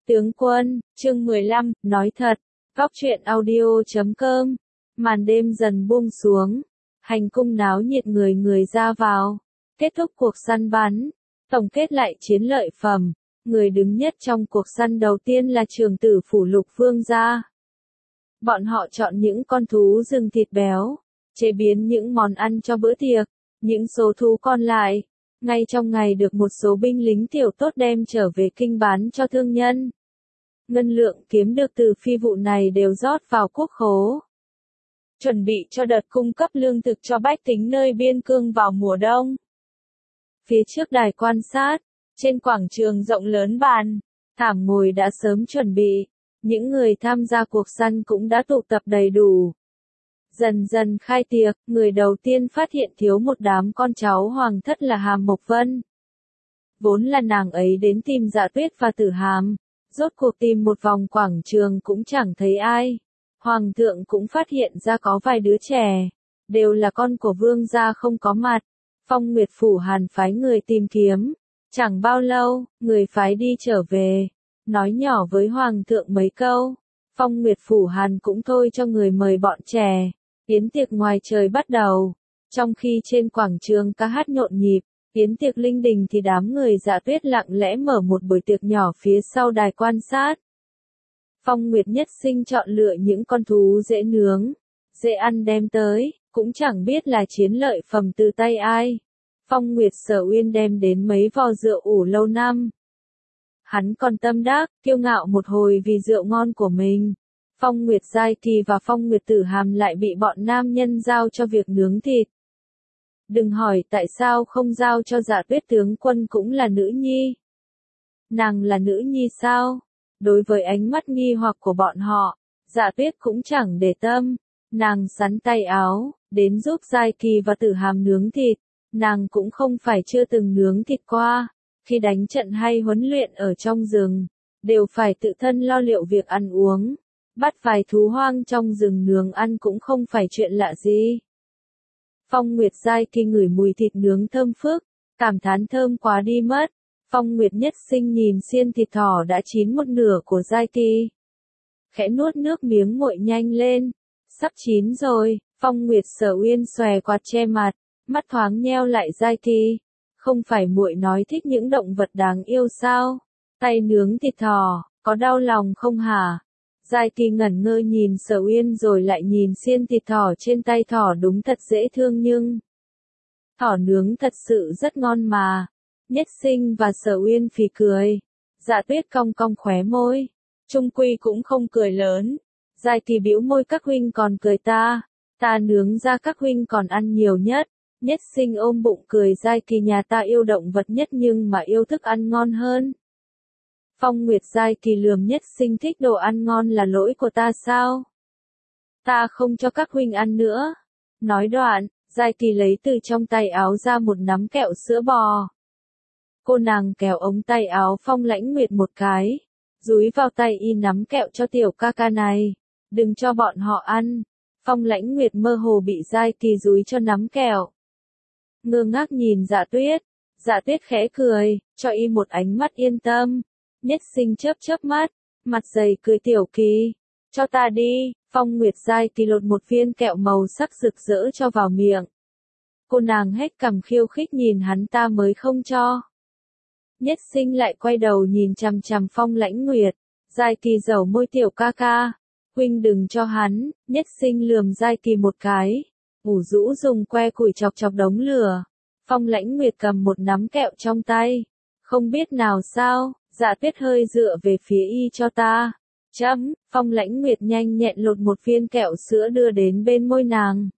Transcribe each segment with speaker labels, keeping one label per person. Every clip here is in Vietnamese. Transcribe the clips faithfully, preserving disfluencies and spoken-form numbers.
Speaker 1: Tướng quân, chương mười lăm, nói thật, góc truyện audio chấm com. Màn đêm dần buông xuống, hành cung náo nhiệt người người ra vào. Kết thúc cuộc săn bắn, tổng kết lại chiến lợi phẩm, người đứng nhất trong cuộc săn đầu tiên là Trường Tử Phủ Lục Vương gia. Bọn họ chọn những con thú rừng thịt béo, chế biến những món ăn cho bữa tiệc, những số thú còn lại, ngay trong ngày được một số binh lính tiểu tốt đem trở về kinh bán cho thương nhân. Ngân lượng kiếm được từ phi vụ này đều rót vào quốc khố, chuẩn bị cho đợt cung cấp lương thực cho bách tính nơi biên cương vào mùa đông. Phía trước đài quan sát, trên quảng trường rộng lớn bàn, thảm ngồi đã sớm chuẩn bị, những người tham gia cuộc săn cũng đã tụ tập đầy đủ. Dần dần khai tiệc, người đầu tiên phát hiện thiếu một đám con cháu hoàng thất là Hàm Mộc Vân. Vốn là nàng ấy đến tìm Dạ Tuyết và Tử Hàm, rốt cuộc tìm một vòng quảng trường cũng chẳng thấy ai. Hoàng thượng cũng phát hiện ra có vài đứa trẻ, đều là con của vương gia không có mặt. Phong Nguyệt Phủ Hàn phái người tìm kiếm, chẳng bao lâu, người phái đi trở về, nói nhỏ với Hoàng thượng mấy câu. Phong Nguyệt Phủ Hàn cũng thôi cho người mời bọn trẻ. Yến tiệc ngoài trời bắt đầu, trong khi trên quảng trường ca hát nhộn nhịp, yến tiệc linh đình thì đám người Dạ Tuyết lặng lẽ mở một buổi tiệc nhỏ phía sau đài quan sát. Phong Nguyệt Nhất Sinh chọn lựa những con thú dễ nướng, dễ ăn đem tới, cũng chẳng biết là chiến lợi phẩm từ tay ai. Phong Nguyệt Sở Uyên đem đến mấy vò rượu ủ lâu năm. Hắn còn tâm đắc, kiêu ngạo một hồi vì rượu ngon của mình. Phong Nguyệt Giai Kỳ và Phong Nguyệt Tử Hàm lại bị bọn nam nhân giao cho việc nướng thịt. Đừng hỏi tại sao không giao cho Dạ Tuyết tướng quân cũng là nữ nhi. Nàng là nữ nhi sao? Đối với ánh mắt nghi hoặc của bọn họ, Dạ Tuyết cũng chẳng để tâm. Nàng sắn tay áo, đến giúp Giai Kỳ và Tử Hàm nướng thịt. Nàng cũng không phải chưa từng nướng thịt qua. Khi đánh trận hay huấn luyện ở trong rừng, đều phải tự thân lo liệu việc ăn uống. Bắt vài thú hoang trong rừng nướng ăn cũng không phải chuyện lạ gì. Phong Nguyệt Giai Kỳ ngửi mùi thịt nướng thơm phức, cảm thán thơm quá đi mất. Phong Nguyệt Nhất Sinh nhìn xiên thịt thỏ đã chín một nửa của Giai Kỳ, khẽ nuốt nước miếng nguội nhanh lên. Sắp chín rồi. Phong Nguyệt Sở Uyên xòe quạt che mặt, mắt thoáng nheo lại. Giai Kỳ, không phải muội nói thích những động vật đáng yêu sao? Tay nướng thịt thỏ, có đau lòng không hả? Giai Kỳ ngẩn ngơ nhìn Sở Uyên rồi lại nhìn xiên thịt thỏ trên tay thỏ, đúng thật dễ thương nhưng thỏ nướng thật sự rất ngon mà. Nhất Sinh và Sở Uyên phì cười. Dạ Tuyết cong cong khóe môi, chung quy cũng không cười lớn. Giai Kỳ bĩu môi, các huynh còn cười ta, ta nướng ra các huynh còn ăn nhiều nhất. Nhất Sinh ôm bụng cười, Giai Kỳ nhà ta yêu động vật nhất nhưng mà yêu thức ăn ngon hơn. Phong Nguyệt Giai Kỳ lườm Nhất Sinh, thích đồ ăn ngon là lỗi của ta sao? Ta không cho các huynh ăn nữa. Nói đoạn, Giai Kỳ lấy từ trong tay áo ra một nắm kẹo sữa bò. Cô nàng kéo ống tay áo Phong Lãnh Nguyệt một cái, dúi vào tay y nắm kẹo cho tiểu ca ca này, đừng cho bọn họ ăn. Phong Lãnh Nguyệt mơ hồ bị Giai Kỳ dúi cho nắm kẹo, ngơ ngác nhìn Dạ Tuyết. Dạ Tuyết khẽ cười, cho y một ánh mắt yên tâm. Nhất Sinh chớp chớp mắt, mặt dày cười, tiểu Kỳ, cho ta đi. Phong Nguyệt Giai Kỳ lột một viên kẹo màu sắc rực rỡ cho vào miệng. Cô nàng hét cằm khiêu khích nhìn hắn, ta mới không cho. Nhất Sinh lại quay đầu nhìn chằm chằm Phong Lãnh Nguyệt. Giai Kỳ dẩu môi, tiểu ca ca, huynh đừng cho hắn. Nhất Sinh lườm Giai Kỳ một cái, ủ rũ dùng que củi chọc chọc đống lửa. Phong Lãnh Nguyệt cầm một nắm kẹo trong tay, không biết nào sao. Dạ Tuyết hơi dựa về phía y, cho ta. Chấm. Phong Lãnh Nguyệt nhanh nhẹn lột một viên kẹo sữa đưa đến bên môi nàng.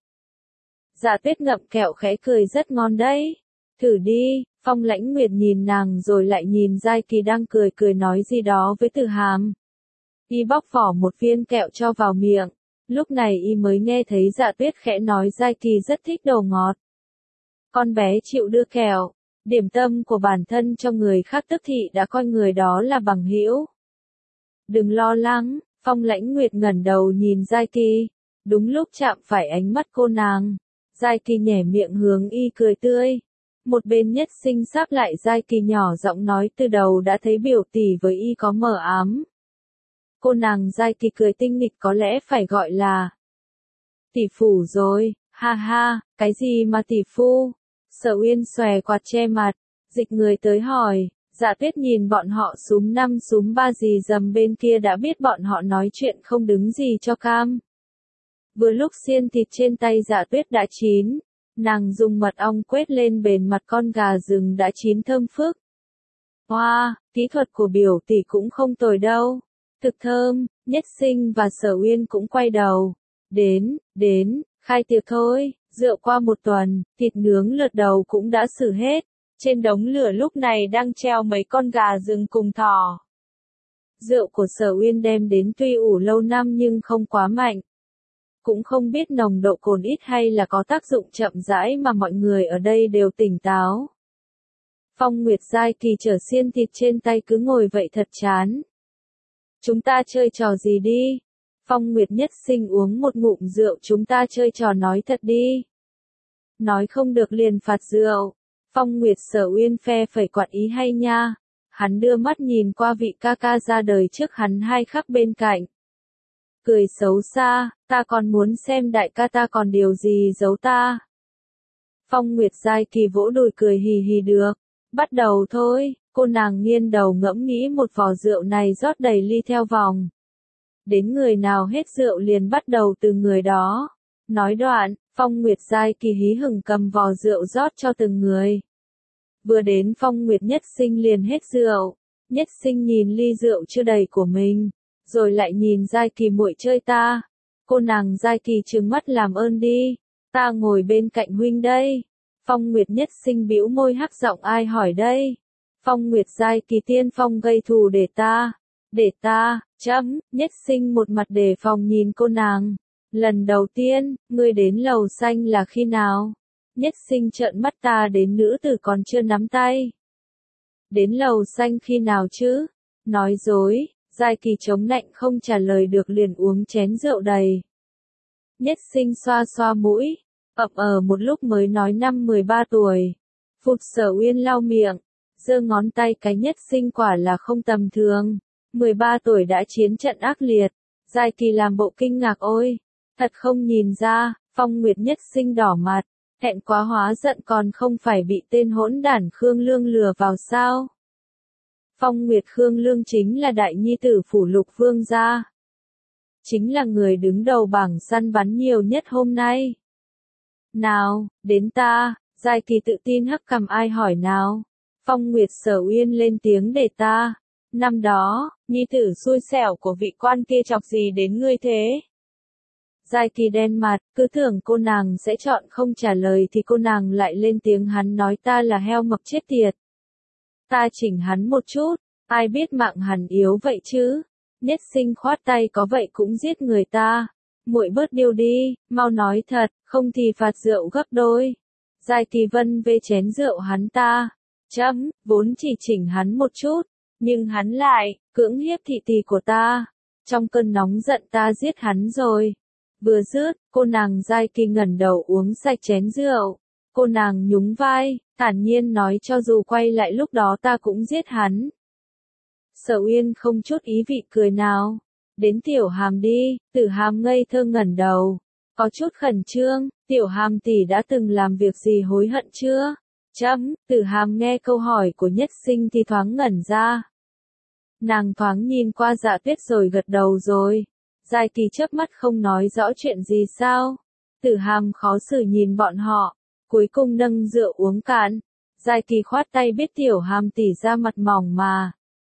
Speaker 1: Dạ Tuyết ngậm kẹo khẽ cười, rất ngon đấy. Thử đi. Phong Lãnh Nguyệt nhìn nàng rồi lại nhìn Giai Kỳ đang cười cười nói gì đó với Tử Hàm. Y bóc vỏ một viên kẹo cho vào miệng. Lúc này y mới nghe thấy Dạ Tuyết khẽ nói Giai Kỳ rất thích đồ ngọt. Con bé chịu đưa kẹo, điểm tâm của bản thân cho người khác, tức thị đã coi người đó là bằng hữu. Đừng lo lắng. Phong Lãnh Nguyệt ngẩng đầu nhìn Giai Kỳ, đúng lúc chạm phải ánh mắt cô nàng. Giai Kỳ nhếch miệng hướng y cười tươi. Một bên Nhất Sinh sáp lại Giai Kỳ nhỏ giọng nói từ đầu đã thấy biểu tỷ với y có mờ ám. Cô nàng Giai Kỳ cười tinh nghịch có lẽ phải gọi là tỷ phủ rồi, ha ha, cái gì mà tỷ phu? Sở Uyên xòe quạt che mặt, dịch người tới hỏi, Dạ Tuyết nhìn bọn họ súm năm súm ba gì dầm bên kia đã biết bọn họ nói chuyện không đứng gì cho cam. Vừa lúc xiên thịt trên tay Dạ Tuyết đã chín, nàng dùng mật ong quét lên bề mặt con gà rừng đã chín thơm phức. Hoa, wow, kỹ thuật của biểu tỷ cũng không tồi đâu. Thực thơm, Nhất Sinh và Sở Uyên cũng quay đầu. Đến, đến, khai tiệc thôi, rượu qua một tuần, thịt nướng lượt đầu cũng đã xử hết. Trên đống lửa lúc này đang treo mấy con gà rừng cùng thỏ. Rượu của Sở Uyên đem đến tuy ủ lâu năm nhưng không quá mạnh. Cũng không biết nồng độ cồn ít hay là có tác dụng chậm rãi mà mọi người ở đây đều tỉnh táo. Phong Nguyệt Giai Kỳ chở xiên thịt trên tay cứ ngồi vậy thật chán. Chúng ta chơi trò gì đi? Phong Nguyệt Nhất Sinh uống một ngụm rượu, chúng ta chơi trò nói thật đi. Nói không được liền phạt rượu. Phong Nguyệt Sở Uyên phe phẩy quạt ý hay nha. Hắn đưa mắt nhìn qua vị ca ca ra đời trước hắn hai khắc bên cạnh. Cười xấu xa, ta còn muốn xem đại ca ta còn điều gì giấu ta. Phong Nguyệt Giai Kỳ vỗ đùi cười hì hì được. Bắt đầu thôi, cô nàng nghiêng đầu ngẫm nghĩ một vò rượu này rót đầy ly theo vòng. Đến người nào hết rượu liền bắt đầu từ người đó. Nói đoạn, Phong Nguyệt Giai Kỳ hí hửng cầm vò rượu rót cho từng người. Vừa đến Phong Nguyệt Nhất Sinh liền hết rượu. Nhất Sinh nhìn ly rượu chưa đầy của mình, rồi lại nhìn Giai Kỳ muội chơi ta. Cô nàng Giai Kỳ trừng mắt làm ơn đi, ta ngồi bên cạnh huynh đây. Phong Nguyệt Nhất Sinh bĩu môi hắc giọng ai hỏi đây. Phong Nguyệt Giai Kỳ tiên phong gây thù để ta. Để ta, chấm, Nhất Sinh một mặt đề phòng nhìn cô nàng. Lần đầu tiên, ngươi đến lầu xanh là khi nào? Nhất Sinh trợn mắt ta đến nữ tử còn chưa nắm tay. Đến lầu xanh khi nào chứ? Nói dối, Giai Kỳ chống nạnh không trả lời được liền uống chén rượu đầy. Nhất Sinh xoa xoa mũi, ậm ờ một lúc mới nói năm mười ba tuổi. Phụt Sở Uyên lau miệng, giơ ngón tay cái Nhất Sinh quả là không tầm thường. mười ba tuổi đã chiến trận ác liệt. Giai Kỳ làm bộ kinh ngạc ôi. Thật không nhìn ra, Phong Nguyệt Nhất Sinh đỏ mặt. Hẹn quá hóa giận còn không phải bị tên hỗn đản Khương Lương lừa vào sao. Phong Nguyệt Khương Lương chính là đại nhi tử phủ Lục Vương gia. Chính là người đứng đầu bảng săn bắn nhiều nhất hôm nay. Nào, đến ta, Giai Kỳ tự tin hất cằm ai hỏi nào. Phong Nguyệt Sở Uyên lên tiếng để ta. Năm đó, nhi tử xui xẻo của vị quan kia chọc gì đến ngươi thế? Giai Kỳ đen mặt, cứ tưởng cô nàng sẽ chọn không trả lời thì cô nàng lại lên tiếng hắn nói ta là heo mập chết tiệt. Ta chỉnh hắn một chút, ai biết mạng hắn yếu vậy chứ? Nhất Sinh khoát tay có vậy cũng giết người ta. Muội bớt điêu đi, mau nói thật, không thì phạt rượu gấp đôi. Giai Kỳ vân về chén rượu hắn ta. Chấm, vốn chỉ chỉnh hắn một chút, nhưng hắn lại cưỡng hiếp thị tỳ của ta. Trong cơn nóng giận ta giết hắn rồi. Vừa dứt, cô nàng Giai Kỳ ngẩng đầu uống sạch chén rượu. Cô nàng nhún vai, thản nhiên nói cho dù quay lại lúc đó ta cũng giết hắn. Sở Uyên không chút ý vị cười nào. Đến Tiểu Hàm đi, Tử Hàm ngây thơ ngẩng đầu. Có chút khẩn trương, Tiểu Hàm tỷ đã từng làm việc gì hối hận chưa? Chấm, Tử Hàm nghe câu hỏi của Nhất Sinh thì thoáng ngẩn ra. Nàng thoáng nhìn qua Dạ Tuyết rồi gật đầu rồi. Giai Kỳ chớp mắt không nói rõ chuyện gì sao. Tử Hàm khó xử nhìn bọn họ, cuối cùng nâng rượu uống cạn. Giai Kỳ khoát tay biết Tiểu Hàm tỷ ra mặt mỏng mà.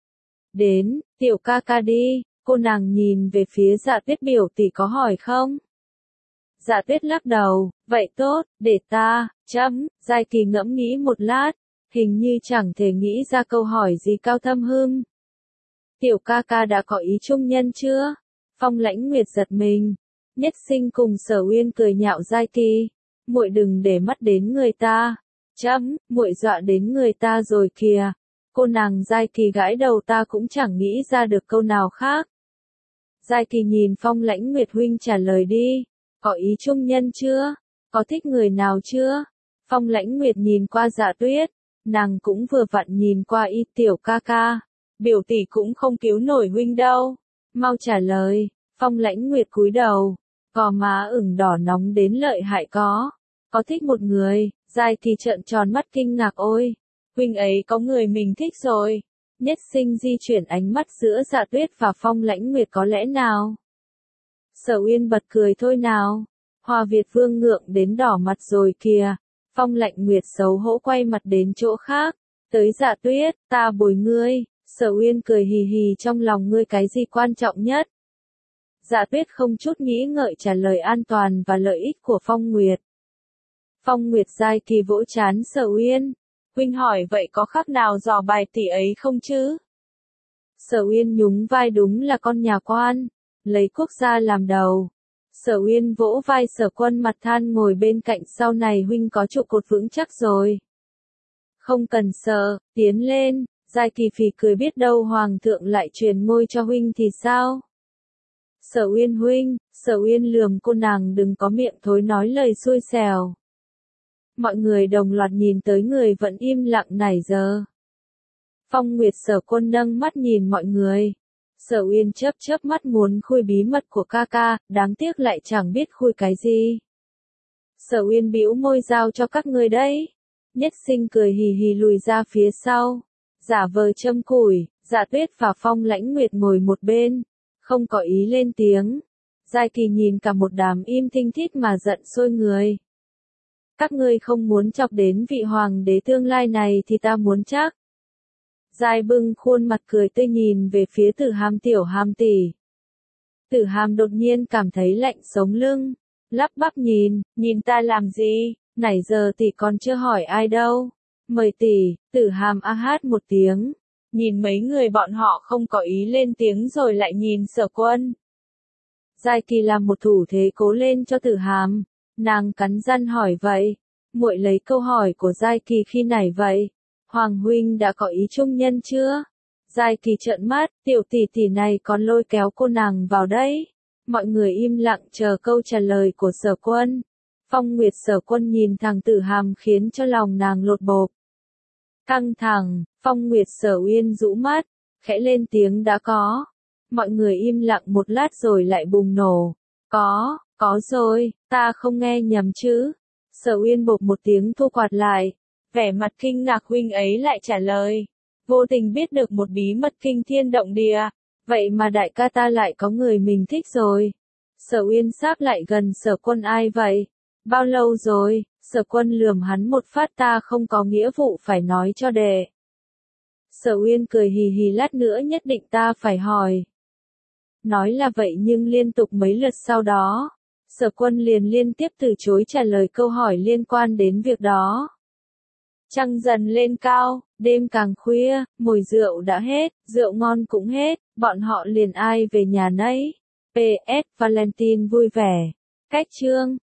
Speaker 1: Đến, Tiểu ca ca đi, cô nàng nhìn về phía Dạ Tuyết biểu tỷ có hỏi không? Dạ Tuyết lắc đầu, vậy tốt, để ta, chấm, Giai Kỳ ngẫm nghĩ một lát, hình như chẳng thể nghĩ ra câu hỏi gì cao thâm hơn. Tiểu ca ca đã có ý trung nhân chưa? Phong Lãnh Nguyệt giật mình. Nhất Sinh cùng Sở Uyên cười nhạo Giai Kỳ. Muội đừng để mắt đến người ta. Chấm, muội dọa đến người ta rồi kìa. Cô nàng Giai Kỳ gãi đầu ta cũng chẳng nghĩ ra được câu nào khác. Giai Kỳ nhìn Phong Lãnh Nguyệt huynh trả lời đi. Có ý trung nhân chưa? Có thích người nào chưa? Phong Lãnh Nguyệt nhìn qua Dạ Tuyết, nàng cũng vừa vặn nhìn qua Y tiểu ca ca. Biểu tỷ cũng không cứu nổi huynh đâu. Mau trả lời. Phong Lãnh Nguyệt cúi đầu, gò má ửng đỏ nóng đến lợi hại có. Có thích một người, Giai Kỳ trợn tròn mắt kinh ngạc ôi. Huynh ấy có người mình thích rồi. Nhất Sinh di chuyển ánh mắt giữa Dạ Tuyết và Phong Lãnh Nguyệt có lẽ nào. Sở Uyên bật cười thôi nào. Hoa Việt Vương ngượng đến đỏ mặt rồi kìa. Phong Lãnh Nguyệt xấu hổ quay mặt đến chỗ khác. Tới Dạ Tuyết, ta bồi ngươi. Sở Uyên cười hì hì trong lòng ngươi cái gì quan trọng nhất. Dạ Tuyết không chút nghĩ ngợi trả lời an toàn và lợi ích của Phong Nguyệt. Phong Nguyệt Giai Kỳ vỗ chán Sở Uyên. Huynh hỏi vậy có khác nào dò bài tỷ ấy không chứ? Sở Uyên nhún vai đúng là con nhà quan, lấy quốc gia làm đầu. Sở Uyên vỗ vai Sở Quân mặt than ngồi bên cạnh sau này huynh có trụ cột vững chắc rồi. Không cần sợ, tiến lên, Giai Kỳ phì cười biết đâu Hoàng thượng lại truyền ngôi cho huynh thì sao? Sở Uyên huynh, Sở Uyên lườm cô nàng đừng có miệng thối nói lời xui xẻo. Mọi người đồng loạt nhìn tới người vẫn im lặng nãy giờ. Phong Nguyệt Sở Quân nâng mắt nhìn mọi người. Sở Uyên chớp chớp mắt muốn khui bí mật của ca ca, đáng tiếc lại chẳng biết khui cái gì. Sở Uyên bĩu môi giao cho các ngươi đấy. Nhất Sinh cười hì hì lùi ra phía sau. Giả vờ châm củi, Dạ Tuyết và Phong Lãnh Nguyệt ngồi một bên, không có ý lên tiếng. Giai Kỳ nhìn cả một đám im thinh thít mà giận sôi người. Các ngươi không muốn chọc đến vị hoàng đế tương lai này thì ta muốn chắc. Giai bưng khuôn mặt cười tươi nhìn về phía Tử Hàm tiểu Hàm tỷ. Tử Hàm đột nhiên cảm thấy lạnh sống lưng, lắp bắp nhìn, nhìn ta làm gì, nãy giờ tỷ còn chưa hỏi ai đâu. Mời tỷ, Tử Hàm a hát một tiếng, nhìn mấy người bọn họ không có ý lên tiếng rồi lại nhìn Sở Quân. Giai Kỳ làm một thủ thế cố lên cho Tử Hàm, nàng cắn răng hỏi vậy, muội lấy câu hỏi của Giai Kỳ khi nãy vậy. Hoàng huynh đã có ý trung nhân chưa? Giai Kỳ trợn mắt, tiểu tỷ tỷ này còn lôi kéo cô nàng vào đấy. Mọi người im lặng chờ câu trả lời của Sở Quân. Phong Nguyệt Sở Quân nhìn thằng Tử Hàm khiến cho lòng nàng lột bộp. Căng thẳng, Phong Nguyệt Sở Uyên rũ mắt, khẽ lên tiếng đã có. Mọi người im lặng một lát rồi lại bùng nổ. Có, có rồi, ta không nghe nhầm chứ. Sở Uyên bộp một tiếng thu quạt lại. Vẻ mặt kinh ngạc huynh ấy lại trả lời. Vô tình biết được một bí mật kinh thiên động địa. Vậy mà đại ca ta lại có người mình thích rồi. Sở Uyên sáp lại gần Sở Quân ai vậy? Bao lâu rồi? Sở Quân lườm hắn một phát ta không có nghĩa vụ phải nói cho đệ. Sở Uyên cười hì hì lát nữa nhất định ta phải hỏi. Nói là vậy nhưng liên tục mấy lượt sau đó. Sở Quân liền liên tiếp từ chối trả lời câu hỏi liên quan đến việc đó. Trăng dần lên cao, đêm càng khuya, mùi rượu đã hết, rượu ngon cũng hết, bọn họ liền ai về nhà nấy. pê ét Valentine vui vẻ. Cách chương